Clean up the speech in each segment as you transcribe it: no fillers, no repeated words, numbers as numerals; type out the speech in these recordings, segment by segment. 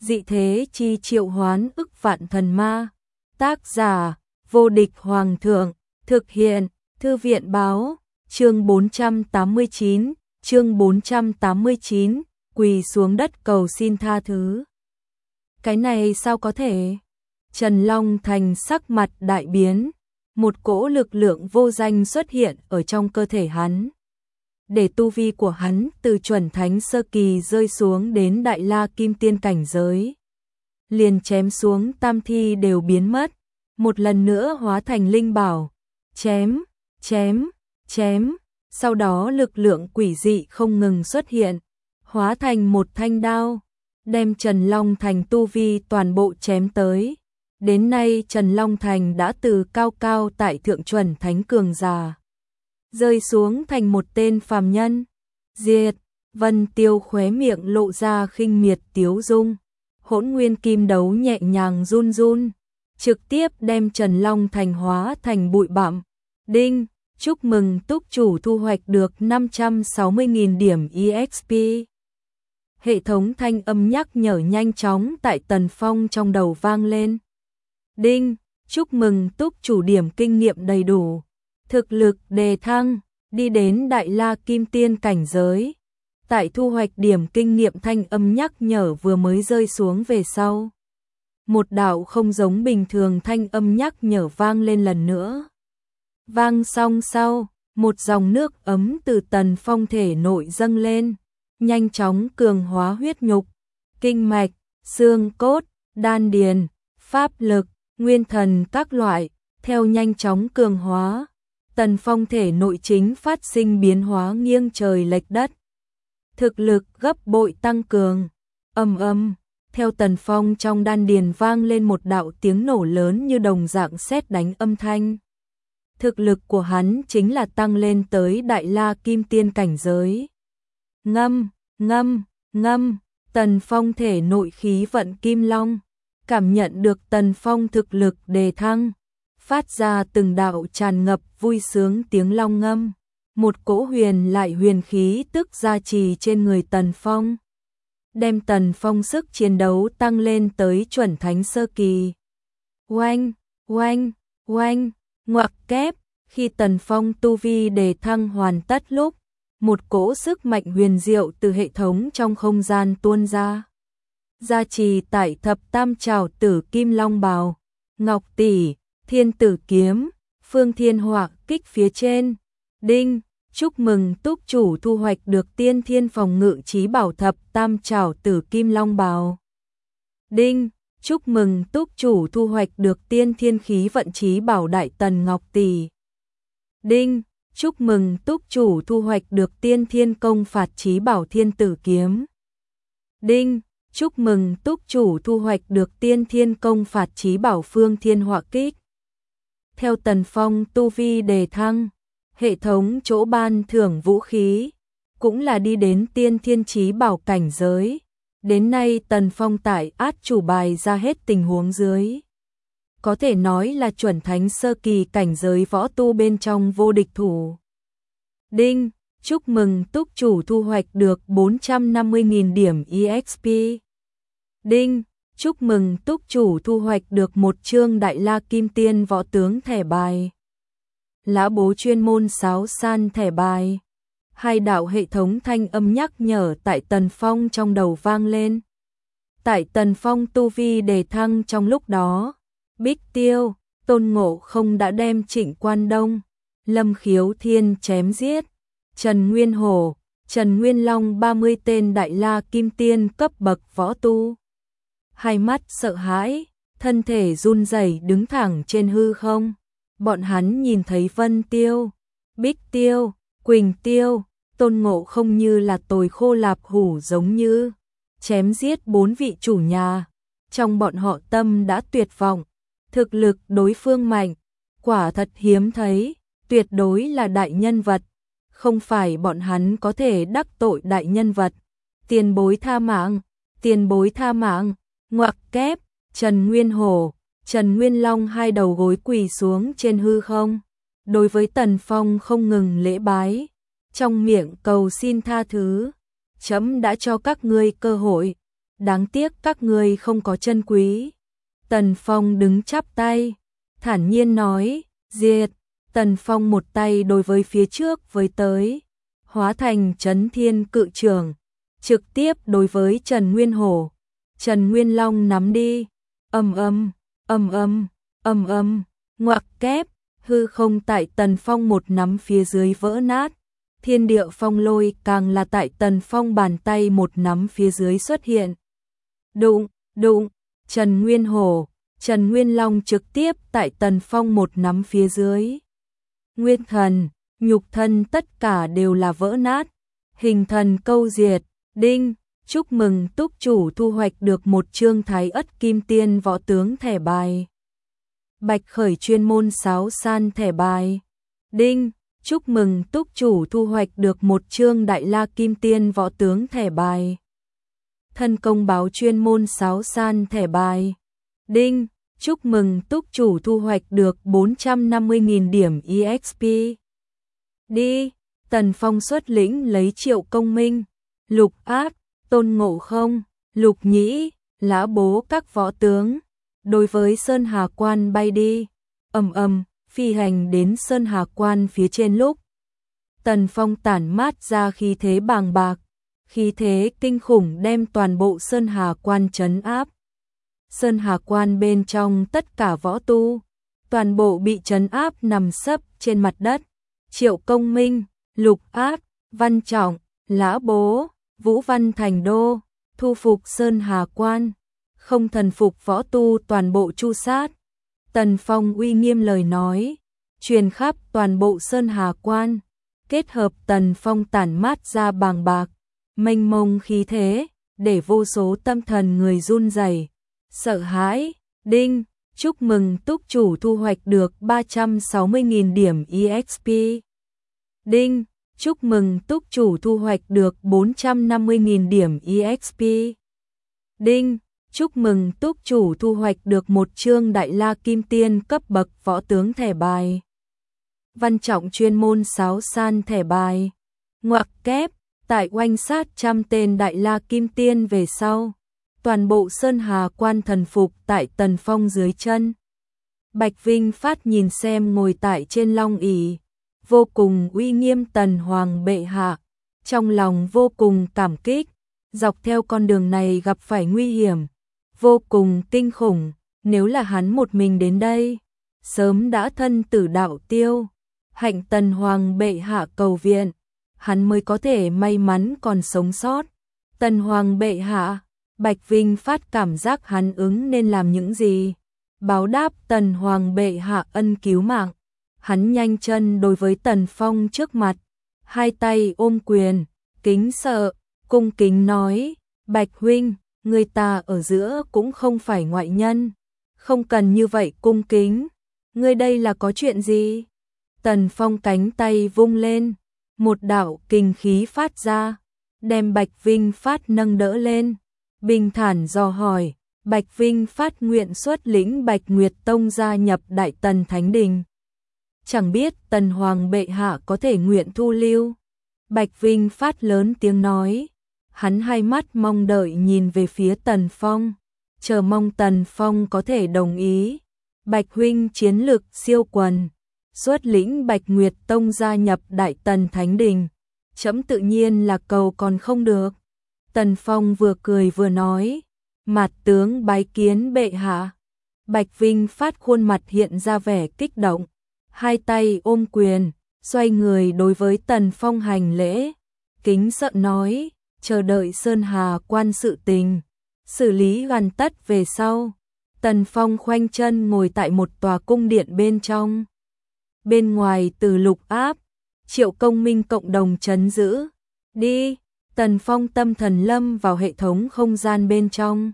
dị thế chi triệu hoán ức vạn thần ma. Tác giả, vô địch hoàng thượng, thực hiện, thư viện báo, chương 489, quỳ xuống đất cầu xin tha thứ. Cái này sao có thể? Trần Long Thành sắc mặt đại biến, một cỗ lực lượng vô danh xuất hiện ở trong cơ thể hắn. Để tu vi của hắn từ chuẩn thánh sơ kỳ rơi xuống đến đại la kim tiên cảnh giới. Liền chém xuống tam thi đều biến mất, một lần nữa hóa thành linh bảo, chém, sau đó lực lượng quỷ dị không ngừng xuất hiện, hóa thành một thanh đao, đem Trần Long Thành tu vi toàn bộ chém tới. Đến nay Trần Long Thành đã từ cao tại thượng chuẩn thánh cường giả, rơi xuống thành một tên phàm nhân. Diệt, Vân Tiêu khóe miệng lộ ra khinh miệt tiếu dung, hỗn nguyên kim đấu nhẹ nhàng run, trực tiếp đem Trần Long Thành hóa thành bụi bặm. Đinh, chúc mừng túc chủ thu hoạch được 560.000 điểm EXP. Hệ thống thanh âm nhắc nhở nhanh chóng tại Tần Phong trong đầu vang lên. Đinh, chúc mừng túc chủ điểm kinh nghiệm đầy đủ, thực lực đề thăng, đi đến đại la kim tiên cảnh giới. Tại thu hoạch điểm kinh nghiệm thanh âm nhắc nhở vừa mới rơi xuống về sau. Một đạo không giống bình thường thanh âm nhắc nhở vang lên lần nữa. Vang xong sau, một dòng nước ấm từ Tần Phong thể nội dâng lên, nhanh chóng cường hóa huyết nhục, kinh mạch, xương cốt, đan điền, pháp lực, nguyên thần các loại, theo nhanh chóng cường hóa. Tần Phong thể nội chính phát sinh biến hóa nghiêng trời lệch đất. Thực lực gấp bội tăng cường. Ầm, theo Tần Phong trong đan điền vang lên một đạo tiếng nổ lớn như đồng dạng sét đánh âm thanh. Thực lực của hắn chính là tăng lên tới đại la kim tiên cảnh giới. Ngâm, Tần Phong thể nội khí vận kim long, cảm nhận được Tần Phong thực lực đề thăng, phát ra từng đạo tràn ngập vui sướng tiếng long ngâm. Một cỗ huyền lại huyền khí tức gia trì trên người Tần Phong, đem Tần Phong sức chiến đấu tăng lên tới chuẩn thánh sơ kỳ. Oanh, ngoặc kép, khi Tần Phong tu vi đề thăng hoàn tất lúc, một cỗ sức mạnh huyền diệu từ hệ thống trong không gian tuôn ra. Gia trì tại thập tam trảo tử kim long bào, ngọc tỷ, thiên tử kiếm, phương thiên hỏa kích phía trên. Đinh, chúc mừng túc chủ thu hoạch được tiên thiên phòng ngự chí bảo thập tam trảo tử kim long bào. Đinh, chúc mừng túc chủ thu hoạch được tiên thiên khí vận chí bảo đại tần ngọc tỷ. Đinh, chúc mừng túc chủ thu hoạch được tiên thiên công phạt chí bảo thiên tử kiếm. Đinh, chúc mừng túc chủ thu hoạch được tiên thiên công phạt chí bảo phương thiên hỏa kích. Theo Tần Phong tu vi đề thăng, hệ thống chỗ ban thưởng vũ khí cũng là đi đến tiên thiên chí bảo cảnh giới. Đến nay Tần Phong tại át chủ bài ra hết tình huống dưới, có thể nói là chuẩn thánh sơ kỳ cảnh giới võ tu bên trong vô địch thủ. Đinh, chúc mừng túc chủ thu hoạch được 450.000 điểm EXP. Đinh, chúc mừng túc chủ thu hoạch được một chương đại la kim tiên võ tướng thẻ bài. Lã bố chuyên môn sáo san thẻ bài. Hai đạo hệ thống thanh âm nhắc nhở tại Tần Phong trong đầu vang lên. Tại Tần Phong tu vi đề thăng trong lúc đó, Bích Tiêu, Tôn Ngộ Không đã đem Trịnh Quan Đông, Lâm Khiếu Thiên chém giết, Trần Nguyên Hổ, Trần Nguyên Long 30 tên đại la kim tiên cấp bậc võ tu. Hai mắt sợ hãi, thân thể run rẩy đứng thẳng trên hư không. Bọn hắn nhìn thấy Vân Tiêu, Bích Tiêu, Quỳnh Tiêu, Tôn Ngộ Không như là tồi khô lạp hủ giống như chém giết 4 vị chủ nhà. Trong bọn họ tâm đã tuyệt vọng, thực lực đối phương mạnh, quả thật hiếm thấy, tuyệt đối là đại nhân vật. Không phải bọn hắn có thể đắc tội đại nhân vật. Tiền bối tha mạng, ngoặc kép, Trần Nguyên Hổ, Trần Nguyên Long hai đầu gối quỳ xuống trên hư không. Đối với Tần Phong không ngừng lễ bái, trong miệng cầu xin tha thứ. Chấm đã cho các ngươi cơ hội, đáng tiếc các ngươi không có chân quý. Tần Phong đứng chắp tay, thản nhiên nói, diệt. Tần Phong một tay đối với phía trước với tới, hóa thành Chấn Thiên Cự Trường, trực tiếp đối với Trần Nguyên Hổ. Trần Nguyên Long nắm đi, ầm ầm, ầm ầm, ầm ầm, ngoặc kép, hư không tại Tần Phong một nắm phía dưới vỡ nát. Thiên địa phong lôi càng là tại Tần Phong bàn tay một nắm phía dưới xuất hiện. Đụng, đụng, Trần Nguyên Hổ, Trần Nguyên Long trực tiếp tại Tần Phong một nắm phía dưới. Nguyên thần, nhục thân tất cả đều là vỡ nát. Hình thần câu diệt, đinh, chúc mừng túc chủ thu hoạch được một chương Thái Ất Kim Tiên võ tướng thẻ bài. Bạch khởi chuyên môn sáo san thẻ bài. Đinh, chúc mừng túc chủ thu hoạch được một chương Đại La Kim Tiên võ tướng thẻ bài. Thân công báo chuyên môn sáo san thẻ bài. Đinh, chúc mừng túc chủ thu hoạch được 450.000 điểm EXP. Đi, Tần Phong xuất lĩnh lấy Triệu Công Minh, Lục Ác, Tôn Ngộ Không, Lục Nhĩ, Lã Bố các võ tướng, đối với Sơn Hà Quan bay đi, ầm ầm, phi hành đến Sơn Hà Quan phía trên lúc. Tần Phong tản mát ra khí thế bàng bạc, khí thế kinh khủng đem toàn bộ Sơn Hà Quan trấn áp. Sơn Hà Quan bên trong tất cả võ tu, toàn bộ bị trấn áp nằm sấp trên mặt đất. Triệu Công Minh, Lục Ác, Văn Trọng, Lã Bố, Vũ Văn Thành Đô, thu phục Sơn Hà Quan, không thần phục võ tu toàn bộ tru sát. Tần Phong uy nghiêm lời nói, truyền khắp toàn bộ Sơn Hà Quan, kết hợp Tần Phong tản mát ra bàng bạc, mênh mông khí thế, để vô số tâm thần người run rẩy, sợ hãi. Đinh, chúc mừng túc chủ thu hoạch được 360.000 điểm EXP. Đinh, chúc mừng túc chủ thu hoạch được 450.000 điểm EXP. Đinh, chúc mừng túc chủ thu hoạch được một chương Đại La Kim Tiên cấp bậc võ tướng thẻ bài. Văn Trọng chuyên môn sáo san thẻ bài. Ngoặc kép, tại oanh sát 100 tên Đại La Kim Tiên về sau, toàn bộ Sơn Hà Quan thần phục tại Tần Phong dưới chân. Bạch Vinh Phát nhìn xem ngồi tại trên long ỷ, vô cùng uy nghiêm Tần Hoàng bệ hạ, trong lòng vô cùng cảm kích. Dọc theo con đường này gặp phải nguy hiểm vô cùng kinh khủng, nếu là hắn một mình đến đây, sớm đã thân tử đạo tiêu. Hạnh Tần Hoàng bệ hạ cầu viện, hắn mới có thể may mắn còn sống sót. Tần Hoàng bệ hạ, Bạch Vinh Phát cảm giác hắn ứng nên làm những gì, báo đáp Tần Hoàng bệ hạ ân cứu mạng. Hắn nhanh chân đối với Tần Phong trước mặt, hai tay ôm quyền, kính sợ, cung kính nói, Bạch huynh, người ta ở giữa cũng không phải ngoại nhân, không cần như vậy cung kính, ngươi đây là có chuyện gì? Tần Phong cánh tay vung lên, một đạo kình khí phát ra, đem Bạch Vinh Phát nâng đỡ lên, bình thản dò hỏi. Bạch Vinh Phát nguyện xuất lĩnh Bạch Nguyệt Tông gia nhập Đại Tần Thánh Đình. Chẳng biết Tần Hoàng bệ hạ có thể nguyện thu lưu. Bạch Vinh Phát lớn tiếng nói, hắn hai mắt mong đợi nhìn về phía Tần Phong, chờ mong Tần Phong có thể đồng ý. Bạch huynh chiến lực siêu quần, xuất lĩnh Bạch Nguyệt Tông gia nhập Đại Tần Thánh Đình, trẫm tự nhiên là cầu còn không được. Tần Phong vừa cười vừa nói, Mạt tướng bái kiến bệ hạ. Bạch Vinh Phát khuôn mặt hiện ra vẻ kích động, hai tay ôm quyền, xoay người đối với Tần Phong hành lễ, kính sợ nói, chờ đợi Sơn Hà Quan sự tình xử lý hoàn tất về sau. Tần Phong khoanh chân ngồi tại một tòa cung điện bên trong. Bên ngoài từ Lục Áp, Triệu Công Minh cộng đồng trấn giữ. Đi, Tần Phong tâm thần lâm vào hệ thống không gian bên trong,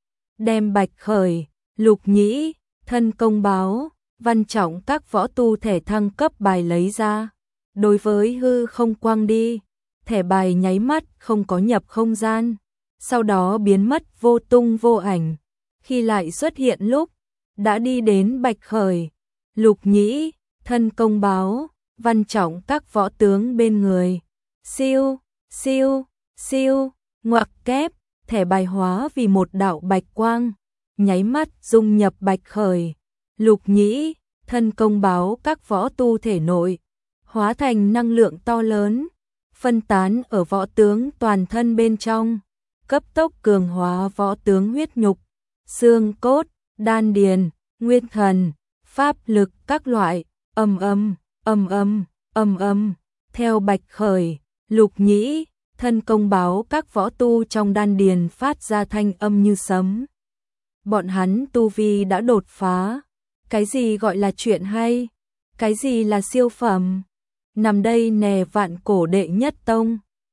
đem Bạch Khởi, Lục Nhĩ, Thân Công Báo, Văn Trọng các võ tu thẻ thăng cấp bài lấy ra, đối với hư không quang đi, thẻ bài nháy mắt không có nhập không gian, sau đó biến mất vô tung vô ảnh. Khi lại xuất hiện lúc, đã đi đến Bạch Khởi, Lục Nhĩ, Thân Công Báo, Văn Trọng các võ tướng bên người. Siêu, siêu, siêu, ngoặc kép, thẻ bài hóa vì một đạo bạch quang, nháy mắt dung nhập Bạch Khởi, Lục Nhĩ, thân công báo các võ tu thể nội, hóa thành năng lượng to lớn, phân tán ở võ tướng toàn thân bên trong, cấp tốc cường hóa võ tướng huyết nhục, xương cốt, đan điền, nguyên thần, pháp lực các loại, ầm ầm, ầm ầm, ầm ầm, theo Bạch Khởi, Lục Nhĩ, thân công báo các võ tu trong đan điền phát ra thanh âm như sấm. Bọn hắn tu vi đã đột phá, cái gì gọi là chuyện hay, cái gì là siêu phẩm, nằm đây nè vạn cổ đệ nhất tông.